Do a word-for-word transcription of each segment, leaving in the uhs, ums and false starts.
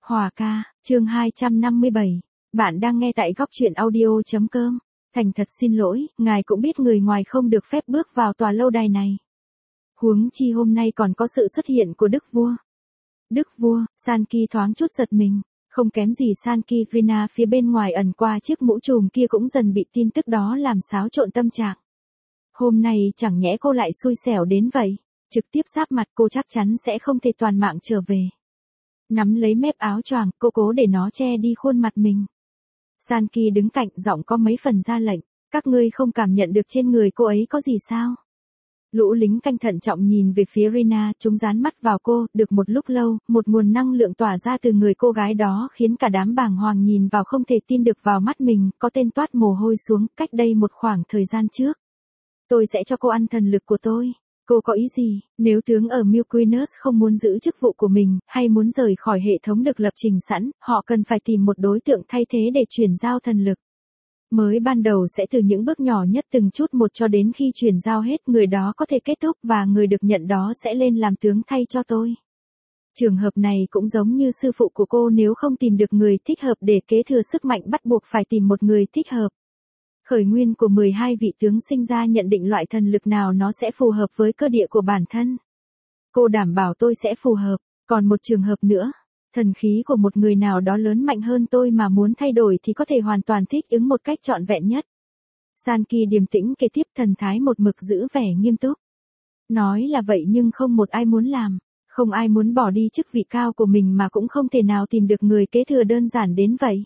Hòa ca, chương hai trăm năm mươi bảy. Bạn đang nghe tại góc truyện audio.com. Thành thật xin lỗi, ngài cũng biết người ngoài không được phép bước vào tòa lâu đài này. Huống chi hôm nay còn có sự xuất hiện của đức vua. Đức vua, Sankey thoáng chút giật mình. Không kém gì Sankey, Rina phía bên ngoài ẩn qua chiếc mũ trùm kia cũng dần bị tin tức đó làm xáo trộn tâm trạng. Hôm nay chẳng nhẽ cô lại xui xẻo đến vậy. Trực tiếp giáp mặt cô chắc chắn sẽ không thể toàn mạng trở về. Nắm lấy mép áo choàng, cô cố để nó che đi khuôn mặt mình. Sankey đứng cạnh, giọng có mấy phần ra lệnh. Các ngươi không cảm nhận được trên người cô ấy có gì sao? Lũ lính canh thận trọng nhìn về phía Rina, chúng dán mắt vào cô, được một lúc lâu, một nguồn năng lượng tỏa ra từ người cô gái đó khiến cả đám bàng hoàng nhìn vào không thể tin được vào mắt mình, có tên toát mồ hôi xuống, cách đây một khoảng thời gian trước. Tôi sẽ cho cô ăn thần lực của tôi. Cô có ý gì? Nếu tướng ở Milquinus không muốn giữ chức vụ của mình, hay muốn rời khỏi hệ thống được lập trình sẵn, họ cần phải tìm một đối tượng thay thế để chuyển giao thần lực. Mới ban đầu sẽ từ những bước nhỏ nhất từng chút một cho đến khi chuyển giao hết, người đó có thể kết thúc và người được nhận đó sẽ lên làm tướng thay cho tôi. Trường hợp này cũng giống như sư phụ của cô, nếu không tìm được người thích hợp để kế thừa sức mạnh bắt buộc phải tìm một người thích hợp. Khởi nguyên của mười hai vị tướng sinh ra nhận định loại thần lực nào nó sẽ phù hợp với cơ địa của bản thân. Cô đảm bảo tôi sẽ phù hợp, còn một trường hợp nữa, thần khí của một người nào đó lớn mạnh hơn tôi mà muốn thay đổi thì có thể hoàn toàn thích ứng một cách trọn vẹn nhất. Sankey điềm tĩnh kể tiếp, thần thái một mực giữ vẻ nghiêm túc. Nói là vậy nhưng không một ai muốn làm, không ai muốn bỏ đi chức vị cao của mình mà cũng không thể nào tìm được người kế thừa đơn giản đến vậy.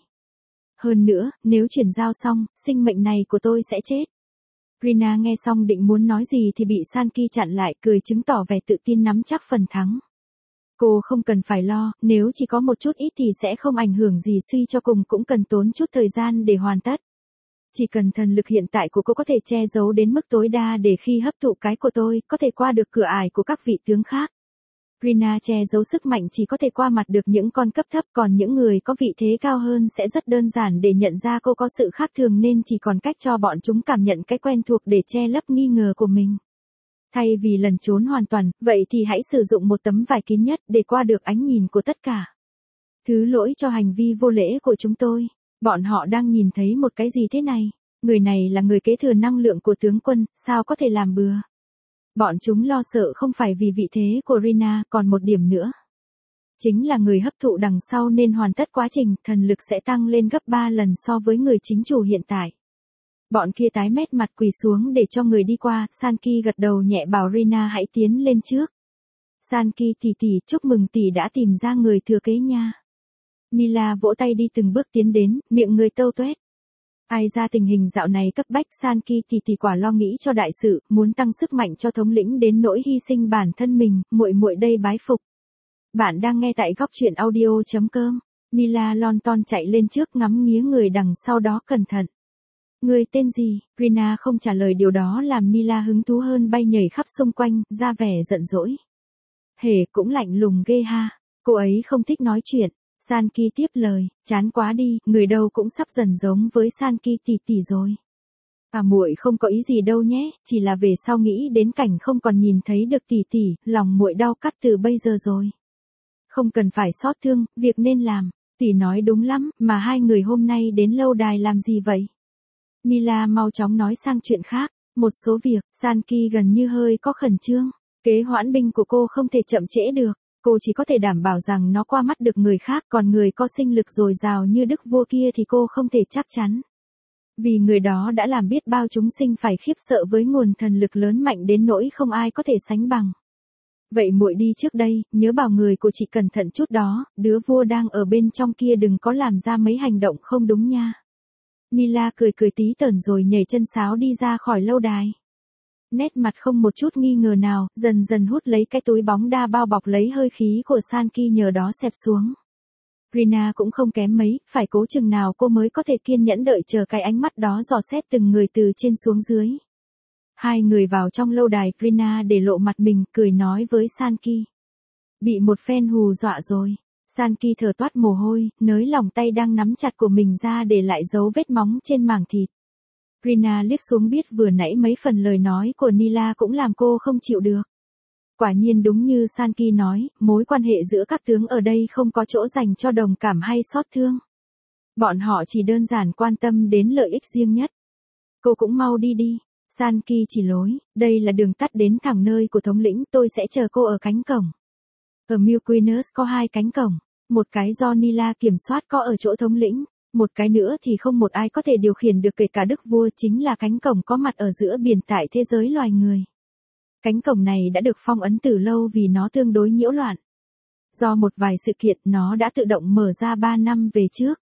Hơn nữa, nếu chuyển giao xong, sinh mệnh này của tôi sẽ chết. Rina nghe xong định muốn nói gì thì bị Sankey chặn lại, cười chứng tỏ vẻ tự tin nắm chắc phần thắng. Cô không cần phải lo, nếu chỉ có một chút ít thì sẽ không ảnh hưởng gì, suy cho cùng cũng cần tốn chút thời gian để hoàn tất. Chỉ cần thần lực hiện tại của cô có thể che giấu đến mức tối đa để khi hấp thụ cái của tôi, có thể qua được cửa ải của các vị tướng khác. Rina che giấu sức mạnh chỉ có thể qua mặt được những con cấp thấp, còn những người có vị thế cao hơn sẽ rất đơn giản để nhận ra cô có sự khác thường, nên chỉ còn cách cho bọn chúng cảm nhận cái quen thuộc để che lấp nghi ngờ của mình. Thay vì lẩn trốn hoàn toàn, vậy thì hãy sử dụng một tấm vải kín nhất để qua được ánh nhìn của tất cả. Thứ lỗi cho hành vi vô lễ của chúng tôi. Bọn họ đang nhìn thấy một cái gì thế này? Người này là người kế thừa năng lượng của tướng quân, sao có thể làm bừa? Bọn chúng lo sợ không phải vì vị thế của Rina, còn một điểm nữa. Chính là người hấp thụ đằng sau nên hoàn tất quá trình, thần lực sẽ tăng lên gấp ba lần so với người chính chủ hiện tại. Bọn kia tái mét mặt quỳ xuống để cho người đi qua, Sankey gật đầu nhẹ bảo Rina hãy tiến lên trước. Sankey tỷ tỷ, chúc mừng tỷ đã tìm ra người thừa kế nha. Nila vỗ tay đi từng bước tiến đến, miệng người tâu tuét. Ai ra tình hình dạo này cấp bách, Sankey tỷ tỷ quả lo nghĩ cho đại sự, muốn tăng sức mạnh cho thống lĩnh đến nỗi hy sinh bản thân mình, muội muội đây bái phục. Bạn đang nghe tại góc truyện audio.com. Nila lon ton chạy lên trước, ngắm nghía người đằng sau đó cẩn thận. Người tên gì? Rina không trả lời, điều đó làm Nila hứng thú hơn, bay nhảy khắp xung quanh, ra vẻ giận dỗi. Hề, cũng lạnh lùng ghê ha. Cô ấy không thích nói chuyện. Sankey tiếp lời, chán quá đi, người đâu cũng sắp dần giống với Sankey tỷ tỷ rồi. À muội không có ý gì đâu nhé, chỉ là về sau nghĩ đến cảnh không còn nhìn thấy được tỷ tỷ, lòng muội đau cắt từ bây giờ rồi. Không cần phải xót thương, việc nên làm, tỷ nói đúng lắm, mà hai người hôm nay đến lâu đài làm gì vậy? Nila mau chóng nói sang chuyện khác, một số việc, Sankey gần như hơi có khẩn trương, kế hoãn binh của cô không thể chậm trễ được. Cô chỉ có thể đảm bảo rằng nó qua mắt được người khác, còn người có sinh lực dồi dào như đức vua kia thì cô không thể chắc chắn. Vì người đó đã làm biết bao chúng sinh phải khiếp sợ với nguồn thần lực lớn mạnh đến nỗi không ai có thể sánh bằng. Vậy muội đi trước đây, nhớ bảo người của chị cẩn thận chút đó, đứa vua đang ở bên trong kia đừng có làm ra mấy hành động không đúng nha. Nila cười cười tí tởn rồi nhảy chân sáo đi ra khỏi lâu đài. Nét mặt không một chút nghi ngờ nào, dần dần hút lấy cái túi bóng đa bao bọc lấy hơi khí của Sankey, nhờ đó xẹp xuống. Rina cũng không kém mấy, phải cố chừng nào cô mới có thể kiên nhẫn đợi chờ cái ánh mắt đó dò xét từng người từ trên xuống dưới. Hai người vào trong lâu đài, Rina để lộ mặt mình, cười nói với Sankey. Bị một phen hù dọa rồi. Sankey thở toát mồ hôi, nới lỏng tay đang nắm chặt của mình ra để lại dấu vết móng trên mảng thịt. Rina liếc xuống biết vừa nãy mấy phần lời nói của Nila cũng làm cô không chịu được. Quả nhiên đúng như Sanki nói, mối quan hệ giữa các tướng ở đây không có chỗ dành cho đồng cảm hay xót thương. Bọn họ chỉ đơn giản quan tâm đến lợi ích riêng nhất. Cô cũng mau đi đi. Sanki chỉ lối, đây là đường tắt đến thẳng nơi của thống lĩnh, tôi sẽ chờ cô ở cánh cổng. Ở Milquinas có hai cánh cổng, một cái do Nila kiểm soát có ở chỗ thống lĩnh, một cái nữa thì không một ai có thể điều khiển được kể cả đức vua, chính là cánh cổng có mặt ở giữa biển tại thế giới loài người. Cánh cổng này đã được phong ấn từ lâu vì nó tương đối nhiễu loạn. Do một vài sự kiện nó đã tự động mở ra ba năm về trước.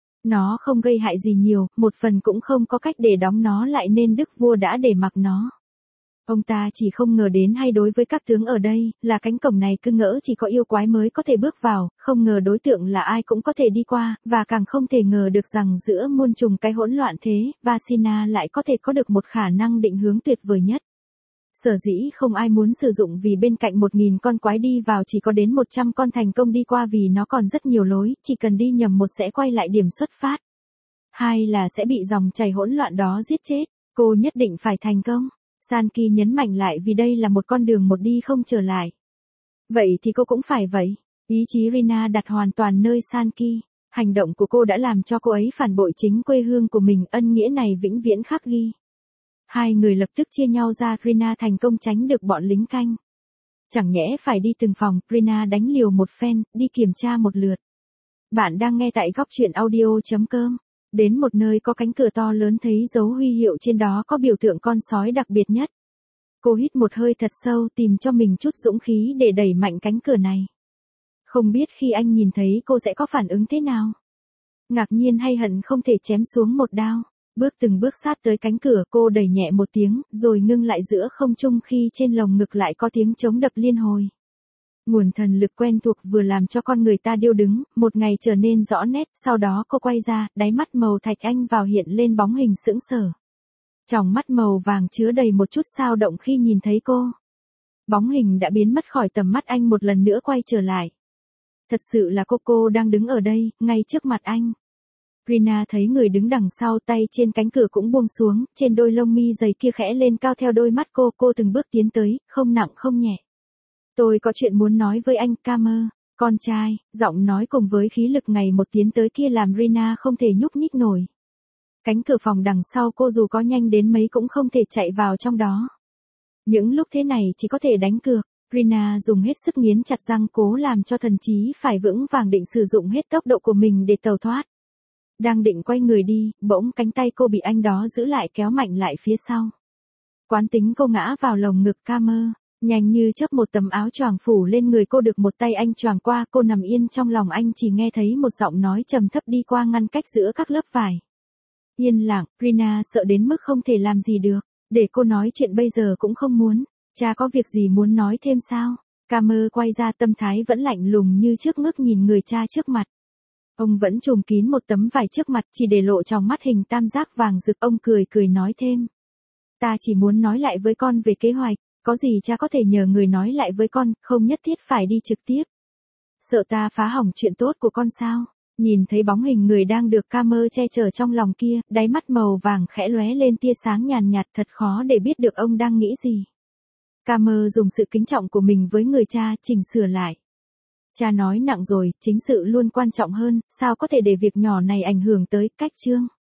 Nó không gây hại gì nhiều, một phần cũng không có cách để đóng nó lại nên đức vua đã để mặc nó. Ông ta chỉ không ngờ đến hay đối với các tướng ở đây, là cánh cổng này cứ ngỡ chỉ có yêu quái mới có thể bước vào, không ngờ đối tượng là ai cũng có thể đi qua, và càng không thể ngờ được rằng giữa muôn trùng cái hỗn loạn thế, Vasina lại có thể có được một khả năng định hướng tuyệt vời nhất. Sở dĩ không ai muốn sử dụng vì bên cạnh một nghìn con quái đi vào chỉ có đến một trăm con thành công đi qua vì nó còn rất nhiều lối, chỉ cần đi nhầm một sẽ quay lại điểm xuất phát. Hai là sẽ bị dòng chảy hỗn loạn đó giết chết, cô nhất định phải thành công. Sanki nhấn mạnh lại vì đây là một con đường một đi không trở lại. Vậy thì cô cũng phải vậy. Ý chí Rina đặt hoàn toàn nơi Sanki. Hành động của cô đã làm cho cô ấy phản bội chính quê hương của mình, ân nghĩa này vĩnh viễn khắc ghi. Hai người lập tức chia nhau ra, Rina thành công tránh được bọn lính canh. Chẳng nhẽ phải đi từng phòng, Rina đánh liều một phen, đi kiểm tra một lượt. Bạn đang nghe tại góc truyện audio chấm com. Đến một nơi có cánh cửa to lớn, thấy dấu huy hiệu trên đó có biểu tượng con sói đặc biệt nhất. Cô hít một hơi thật sâu, tìm cho mình chút dũng khí để đẩy mạnh cánh cửa này. Không biết khi anh nhìn thấy cô sẽ có phản ứng thế nào? Ngạc nhiên hay hận không thể chém xuống một đao? Bước từng bước sát tới cánh cửa, cô đẩy nhẹ một tiếng, rồi ngưng lại giữa không trung khi trên lồng ngực lại có tiếng trống đập liên hồi. Nguồn thần lực quen thuộc vừa làm cho con người ta điêu đứng, một ngày trở nên rõ nét, sau đó cô quay ra, đáy mắt màu thạch anh vào hiện lên bóng hình sững sờ. Tròng mắt màu vàng chứa đầy một chút xao động khi nhìn thấy cô. Bóng hình đã biến mất khỏi tầm mắt anh, một lần nữa quay trở lại. Thật sự là cô cô đang đứng ở đây, ngay trước mặt anh. Rina thấy người đứng đằng sau, tay trên cánh cửa cũng buông xuống, trên đôi lông mi dày kia khẽ lên cao theo đôi mắt cô, cô từng bước tiến tới, không nặng không nhẹ. Tôi có chuyện muốn nói với anh, Camer, con trai, giọng nói cùng với khí lực ngày một tiến tới kia làm Rina không thể nhúc nhích nổi. Cánh cửa phòng đằng sau cô dù có nhanh đến mấy cũng không thể chạy vào trong đó. Những lúc thế này chỉ có thể đánh cược, Rina dùng hết sức nghiến chặt răng cố làm cho thần trí phải vững vàng định sử dụng hết tốc độ của mình để tẩu thoát. Đang định quay người đi, bỗng cánh tay cô bị anh đó giữ lại kéo mạnh lại phía sau. Quán tính cô ngã vào lồng ngực Camer. Nhanh như chớp một tấm áo choàng phủ lên người cô, được một tay anh choàng qua, cô nằm yên trong lòng anh, chỉ nghe thấy một giọng nói trầm thấp đi qua ngăn cách giữa các lớp vải. Yên lặng, Rina sợ đến mức không thể làm gì được, để cô nói chuyện bây giờ cũng không muốn. Cha có việc gì muốn nói thêm sao? Camer quay ra, tâm thái vẫn lạnh lùng như trước, ngước nhìn người cha trước mặt. Ông vẫn trùm kín một tấm vải trước mặt, chỉ để lộ trong mắt hình tam giác vàng rực. Ông cười cười nói thêm. Ta chỉ muốn nói lại với con về kế hoạch. Có gì cha có thể nhờ người nói lại với con, không nhất thiết phải đi trực tiếp. Sợ ta phá hỏng chuyện tốt của con sao? Nhìn thấy bóng hình người đang được Camer che chở trong lòng kia, đáy mắt màu vàng khẽ lóe lên tia sáng nhàn nhạt, thật khó để biết được ông đang nghĩ gì. Camer dùng sự kính trọng của mình với người cha chỉnh sửa lại. Cha nói nặng rồi, chính sự luôn quan trọng hơn, sao có thể để việc nhỏ này ảnh hưởng tới cách chương.